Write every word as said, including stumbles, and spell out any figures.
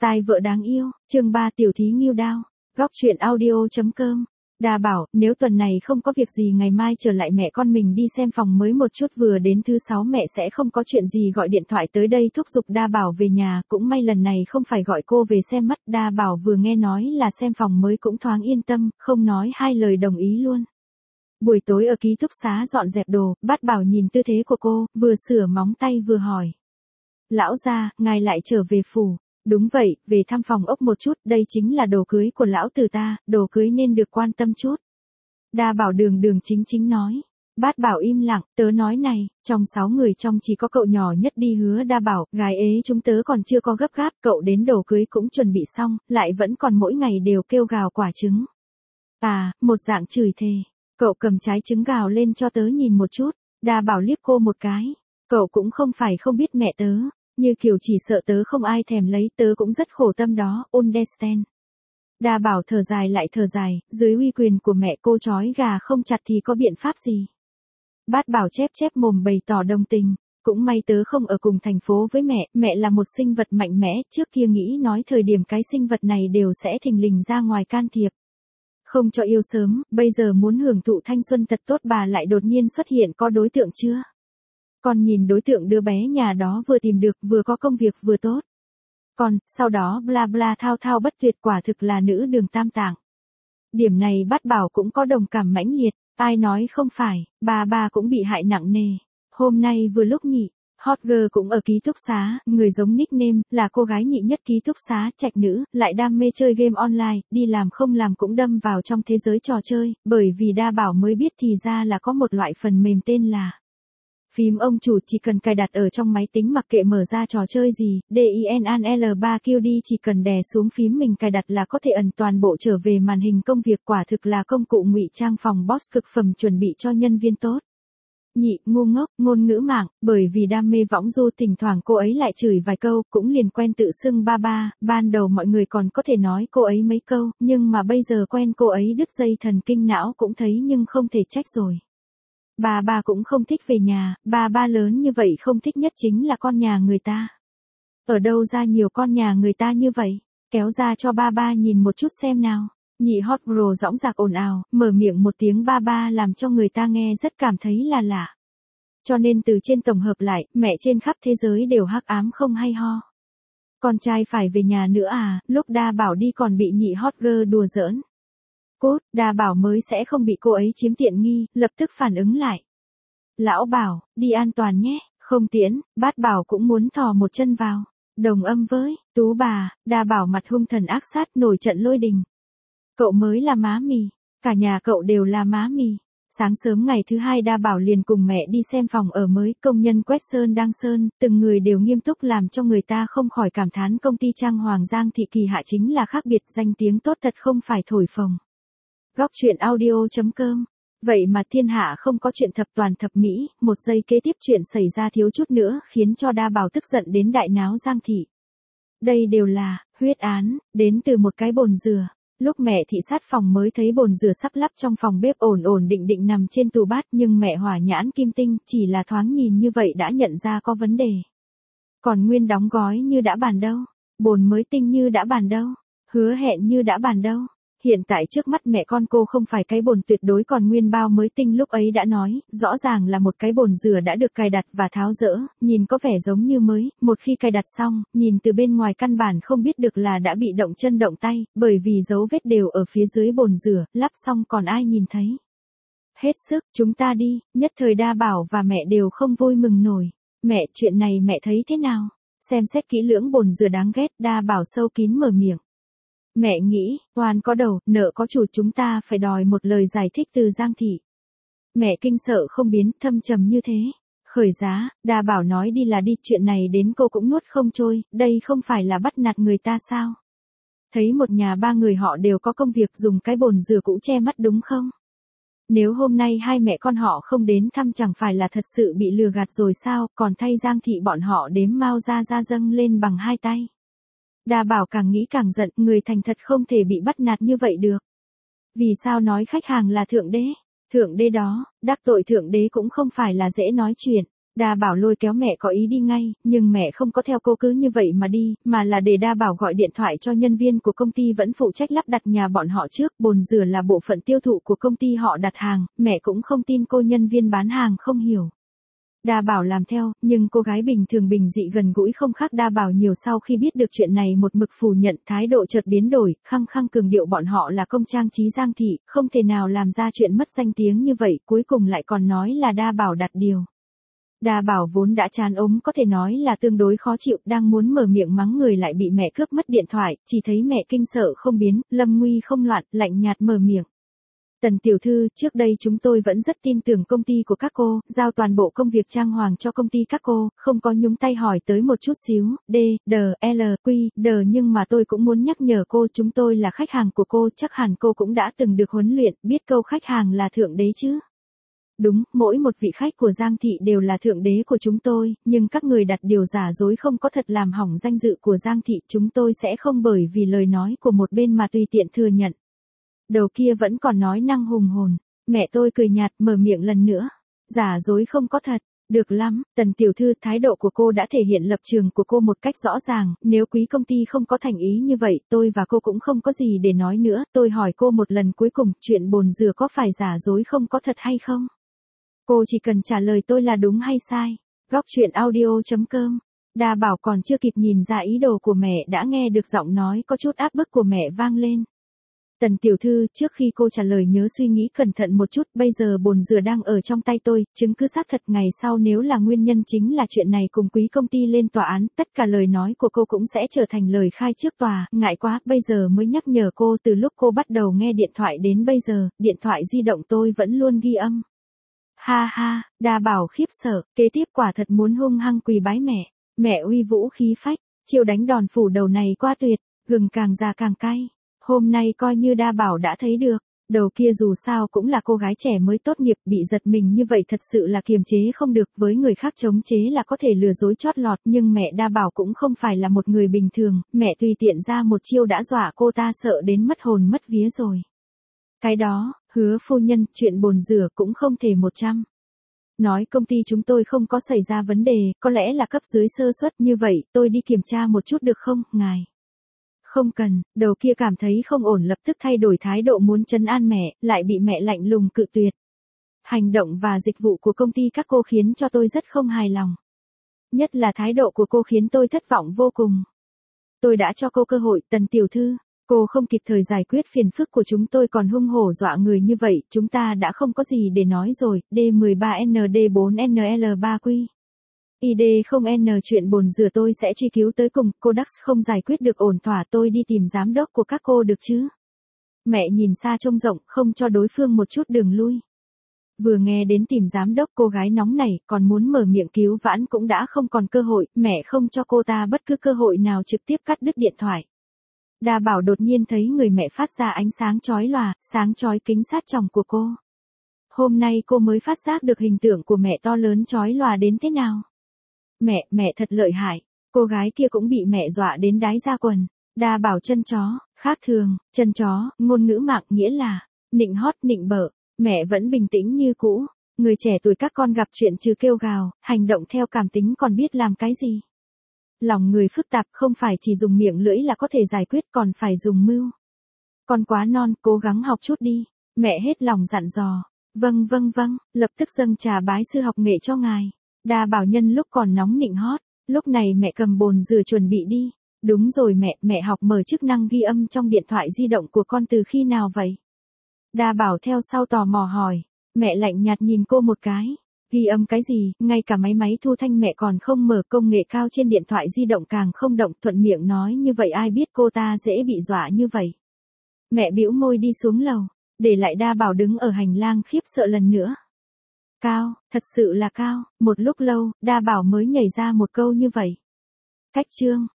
Style vợ đáng yêu, chương ba tiểu thí nghiêu đao. Góc truyện audio.com. Đa bảo, nếu tuần này không có việc gì ngày mai trở lại mẹ con mình đi xem phòng mới một chút, vừa đến thứ sáu mẹ sẽ không có chuyện gì gọi điện thoại tới đây thúc giục Đa bảo về nhà, cũng may lần này không phải gọi cô về xem mắt. Đa bảo vừa nghe nói là xem phòng mới cũng thoáng yên tâm, không nói hai lời đồng ý luôn. Buổi tối ở ký túc xá dọn dẹp đồ, Bát Bảo nhìn tư thế của cô, vừa sửa móng tay vừa hỏi. Lão gia, ngài lại trở về phủ. Đúng vậy, về thăm phòng ốc một chút, đây chính là đồ cưới của lão tử ta, đồ cưới nên được quan tâm chút. Đa bảo đường đường chính chính nói. Bát Bảo im lặng, tớ nói này, trong sáu người trong chỉ có cậu nhỏ nhất đi hứa. Đa bảo, gái ế chúng tớ còn chưa có gấp gáp, cậu đến đồ cưới cũng chuẩn bị xong, lại vẫn còn mỗi ngày đều kêu gào quả trứng. À, một dạng chửi thề. Cậu cầm trái trứng gào lên cho tớ nhìn một chút. Đa bảo liếc cô một cái. Cậu cũng không phải không biết mẹ tớ. Như kiểu chỉ sợ tớ không ai thèm lấy, tớ cũng rất khổ tâm đó, understand. Đa bảo thở dài lại thở dài, dưới uy quyền của mẹ cô trói gà không chặt thì có biện pháp gì. Bát Bảo chép chép mồm bày tỏ đồng tình. Cũng may tớ không ở cùng thành phố với mẹ, mẹ là một sinh vật mạnh mẽ, trước kia nghĩ nói thời điểm cái sinh vật này đều sẽ thình lình ra ngoài can thiệp. Không cho yêu sớm, bây giờ muốn hưởng thụ thanh xuân thật tốt, bà lại đột nhiên xuất hiện, có đối tượng chưa? Con nhìn đối tượng đứa bé nhà đó vừa tìm được, vừa có công việc vừa tốt. Còn, sau đó bla bla thao thao bất tuyệt, quả thực là nữ đường tam tạng. Điểm này Bát Bảo cũng có đồng cảm mãnh liệt, ai nói không phải, bà bà cũng bị hại nặng nề. Hôm nay vừa lúc nhị, hot girl cũng ở ký túc xá, người giống nickname, là cô gái nhị nhất ký túc xá, trạch nữ, lại đam mê chơi game online, đi làm không làm cũng đâm vào trong thế giới trò chơi, bởi vì Đa bảo mới biết thì ra là có một loại phần mềm tên là phím ông chủ, chỉ cần cài đặt ở trong máy tính mặc kệ mở ra trò chơi gì, DINAL ba Q D chỉ cần đè xuống phím mình cài đặt là có thể ẩn toàn bộ trở về màn hình công việc, quả thực là công cụ ngụy trang phòng boss cực phẩm chuẩn bị cho nhân viên tốt. Nhị, ngu ngốc, ngôn ngữ mạng, bởi vì đam mê võng du thỉnh thoảng cô ấy lại chửi vài câu, cũng liền quen tự xưng ba ba, ban đầu mọi người còn có thể nói cô ấy mấy câu, nhưng mà bây giờ quen cô ấy đứt dây thần kinh não cũng thấy nhưng không thể trách rồi. Bà bà cũng không thích về nhà, bà ba lớn như vậy không thích nhất chính là con nhà người ta. Ở đâu ra nhiều con nhà người ta như vậy, kéo ra cho ba ba nhìn một chút xem nào. Nhị hot bro dõng dạc ồn ào, mở miệng một tiếng ba ba làm cho người ta nghe rất cảm thấy là lạ. Cho nên từ trên tổng hợp lại, mẹ trên khắp thế giới đều hắc ám không hay ho. Con trai phải về nhà nữa à, lúc Đa bảo đi còn bị nhị hot girl đùa giỡn. Cút, Đa bảo mới sẽ không bị cô ấy chiếm tiện nghi, lập tức phản ứng lại. Lão bảo, đi an toàn nhé, không tiễn, Bát Bảo cũng muốn thò một chân vào. Đồng âm với, Tú bà, Đa bảo mặt hung thần ác sát nổi trận lôi đình. Cậu mới là má mì, cả nhà cậu đều là má mì. Sáng sớm ngày thứ hai Đa bảo liền cùng mẹ đi xem phòng ở mới, công nhân quét sơn đăng sơn, từng người đều nghiêm túc làm cho người ta không khỏi cảm thán công ty trang Hoàng Giang Thị Kỳ Hạ chính là khác biệt, danh tiếng tốt thật không phải thổi phồng. Góc truyện audio.com. Vậy mà thiên hạ không có chuyện thập toàn thập mỹ, một giây kế tiếp chuyện xảy ra thiếu chút nữa khiến cho Đa bảo tức giận đến đại náo Giang Thị. Đây đều là huyết án, đến từ một cái bồn dừa. Lúc mẹ thị sát phòng mới thấy bồn dừa sắp lắp trong phòng bếp ổn ổn định định nằm trên tủ bát, nhưng mẹ hỏa nhãn kim tinh chỉ là thoáng nhìn như vậy đã nhận ra có vấn đề. Còn nguyên đóng gói như đã bàn đâu, bồn mới tinh như đã bàn đâu, hứa hẹn như đã bàn đâu. Hiện tại trước mắt mẹ con cô không phải cái bồn tuyệt đối còn nguyên bao mới tinh, lúc ấy đã nói, rõ ràng là một cái bồn dừa đã được cài đặt và tháo dỡ, nhìn có vẻ giống như mới, một khi cài đặt xong, nhìn từ bên ngoài căn bản không biết được là đã bị động chân động tay, bởi vì dấu vết đều ở phía dưới bồn dừa, lắp xong còn ai nhìn thấy. Hết sức, chúng ta đi, nhất thời Đa bảo và mẹ đều không vui mừng nổi. Mẹ, chuyện này mẹ thấy thế nào? Xem xét kỹ lưỡng bồn dừa đáng ghét, Đa bảo sâu kín mở miệng. Mẹ nghĩ, oan có đầu, nợ có chủ, chúng ta phải đòi một lời giải thích từ Giang Thị. Mẹ kinh sợ không biến, thâm trầm như thế. Khởi giá, Đa bảo nói đi là đi, chuyện này đến cô cũng nuốt không trôi, đây không phải là bắt nạt người ta sao? Thấy một nhà ba người họ đều có công việc dùng cái bồn dừa cũ che mắt đúng không? Nếu hôm nay hai mẹ con họ không đến thăm chẳng phải là thật sự bị lừa gạt rồi sao, còn thay Giang Thị bọn họ đếm mau ra ra dâng lên bằng hai tay. Đa bảo càng nghĩ càng giận, người thành thật không thể bị bắt nạt như vậy được. Vì sao nói khách hàng là thượng đế? Thượng đế đó, đắc tội thượng đế cũng không phải là dễ nói chuyện. Đa Bảo lôi kéo mẹ có ý đi ngay, nhưng mẹ không có theo cô cứ như vậy mà đi, mà là để Đa Bảo gọi điện thoại cho nhân viên của công ty vẫn phụ trách lắp đặt nhà bọn họ trước, bồn rửa là bộ phận tiêu thụ của công ty họ đặt hàng, mẹ cũng không tin cô nhân viên bán hàng không hiểu. Đa Bảo làm theo, nhưng cô gái bình thường bình dị gần gũi không khác Đa Bảo nhiều sau khi biết được chuyện này một mực phủ nhận, thái độ chợt biến đổi, khăng khăng cường điệu bọn họ là công trang trí Giang thị, không thể nào làm ra chuyện mất danh tiếng như vậy, cuối cùng lại còn nói là Đa Bảo đặt điều. Đa Bảo vốn đã chán ốm có thể nói là tương đối khó chịu, đang muốn mở miệng mắng người lại bị mẹ cướp mất điện thoại, chỉ thấy mẹ kinh sợ không biến, lâm nguy không loạn, lạnh nhạt mở miệng. Tần tiểu thư, trước đây chúng tôi vẫn rất tin tưởng công ty của các cô, giao toàn bộ công việc trang hoàng cho công ty các cô, không có nhúng tay hỏi tới một chút xíu, D, D, L, Q, D, nhưng mà tôi cũng muốn nhắc nhở cô, chúng tôi là khách hàng của cô, chắc hẳn cô cũng đã từng được huấn luyện, biết câu khách hàng là thượng đế chứ. Đúng, mỗi một vị khách của Giang thị đều là thượng đế của chúng tôi, nhưng các người đặt điều giả dối không có thật làm hỏng danh dự của Giang thị, chúng tôi sẽ không bởi vì lời nói của một bên mà tùy tiện thừa nhận. Đầu kia vẫn còn nói năng hùng hồn, mẹ tôi cười nhạt mở miệng lần nữa, giả dối không có thật, được lắm, Tần tiểu thư, thái độ của cô đã thể hiện lập trường của cô một cách rõ ràng, nếu quý công ty không có thành ý như vậy, tôi và cô cũng không có gì để nói nữa, tôi hỏi cô một lần cuối cùng, chuyện bồn rửa có phải giả dối không có thật hay không? Cô chỉ cần trả lời tôi là đúng hay sai. Góc truyện audio chấm com. Đa Bảo còn chưa kịp nhìn ra ý đồ của mẹ đã nghe được giọng nói có chút áp bức của mẹ vang lên. Tần tiểu thư, trước khi cô trả lời nhớ suy nghĩ cẩn thận một chút, bây giờ bồn rửa đang ở trong tay tôi, chứng cứ xác thật ngày sau nếu là nguyên nhân chính là chuyện này cùng quý công ty lên tòa án, tất cả lời nói của cô cũng sẽ trở thành lời khai trước tòa, ngại quá, bây giờ mới nhắc nhở cô, từ lúc cô bắt đầu nghe điện thoại đến bây giờ, điện thoại di động tôi vẫn luôn ghi âm. Ha ha, Đa Bảo khiếp sợ, kế tiếp quả thật muốn hung hăng quỳ bái mẹ, mẹ uy vũ khí phách, chiêu đánh đòn phủ đầu này quá tuyệt, gừng càng già càng cay, hôm nay coi như Đa Bảo đã thấy được, đầu kia dù sao cũng là cô gái trẻ mới tốt nghiệp bị giật mình như vậy thật sự là kiềm chế không được, với người khác chống chế là có thể lừa dối chót lọt nhưng mẹ Đa Bảo cũng không phải là một người bình thường, mẹ tùy tiện ra một chiêu đã dọa cô ta sợ đến mất hồn mất vía rồi. Cái đó, Hứa phu nhân, chuyện bồn rửa cũng không thể một trăm. Nói công ty chúng tôi không có xảy ra vấn đề, có lẽ là cấp dưới sơ suất như vậy, tôi đi kiểm tra một chút được không, ngài? Không cần, đầu kia cảm thấy không ổn lập tức thay đổi thái độ muốn trấn an mẹ, lại bị mẹ lạnh lùng cự tuyệt. Hành động và dịch vụ của công ty các cô khiến cho tôi rất không hài lòng. Nhất là thái độ của cô khiến tôi thất vọng vô cùng. Tôi đã cho cô cơ hội, Tần tiểu thư. Cô không kịp thời giải quyết phiền phức của chúng tôi còn hung hổ dọa người như vậy, chúng ta đã không có gì để nói rồi, D mười ba N D bốn N L ba Q. I D không N chuyện bồn rửa tôi sẽ truy cứu tới cùng, cô Đắc không giải quyết được ổn thỏa tôi đi tìm giám đốc của các cô được chứ. Mẹ nhìn xa trông rộng, không cho đối phương một chút đường lui. Vừa nghe đến tìm giám đốc cô gái nóng này, còn muốn mở miệng cứu vãn cũng đã không còn cơ hội, mẹ không cho cô ta bất cứ cơ hội nào trực tiếp cắt đứt điện thoại. Đa Bảo đột nhiên thấy người mẹ phát ra ánh sáng chói lòa, sáng chói kính sát tròng của cô. Hôm nay cô mới phát giác được hình tượng của mẹ to lớn chói lòa đến thế nào. Mẹ, mẹ thật lợi hại, cô gái kia cũng bị mẹ dọa đến đái ra quần. Đa Bảo chân chó, khác thường, chân chó, ngôn ngữ mạng nghĩa là, nịnh hót nịnh bợ, mẹ vẫn bình tĩnh như cũ. Người trẻ tuổi các con gặp chuyện trừ kêu gào, hành động theo cảm tính còn biết làm cái gì. Lòng người phức tạp không phải chỉ dùng miệng lưỡi là có thể giải quyết còn phải dùng mưu. Con quá non, cố gắng học chút đi. Mẹ hết lòng dặn dò. Vâng vâng vâng, lập tức dâng trà bái sư học nghệ cho ngài. Đa Bảo nhân lúc còn nóng nịnh hót. Lúc này mẹ cầm bồn rửa chuẩn bị đi. Đúng rồi mẹ, mẹ học mở chức năng ghi âm trong điện thoại di động của con từ khi nào vậy? Đa Bảo theo sau tò mò hỏi. Mẹ lạnh nhạt nhìn cô một cái. Ghi âm cái gì, ngay cả máy máy thu thanh mẹ còn không mở, công nghệ cao trên điện thoại di động càng không động, thuận miệng nói như vậy ai biết cô ta dễ bị dọa như vậy. Mẹ bĩu môi đi xuống lầu, để lại Đa Bảo đứng ở hành lang khiếp sợ lần nữa. Cao, thật sự là cao, một lúc lâu, Đa Bảo mới nhảy ra một câu như vậy. Cách chương.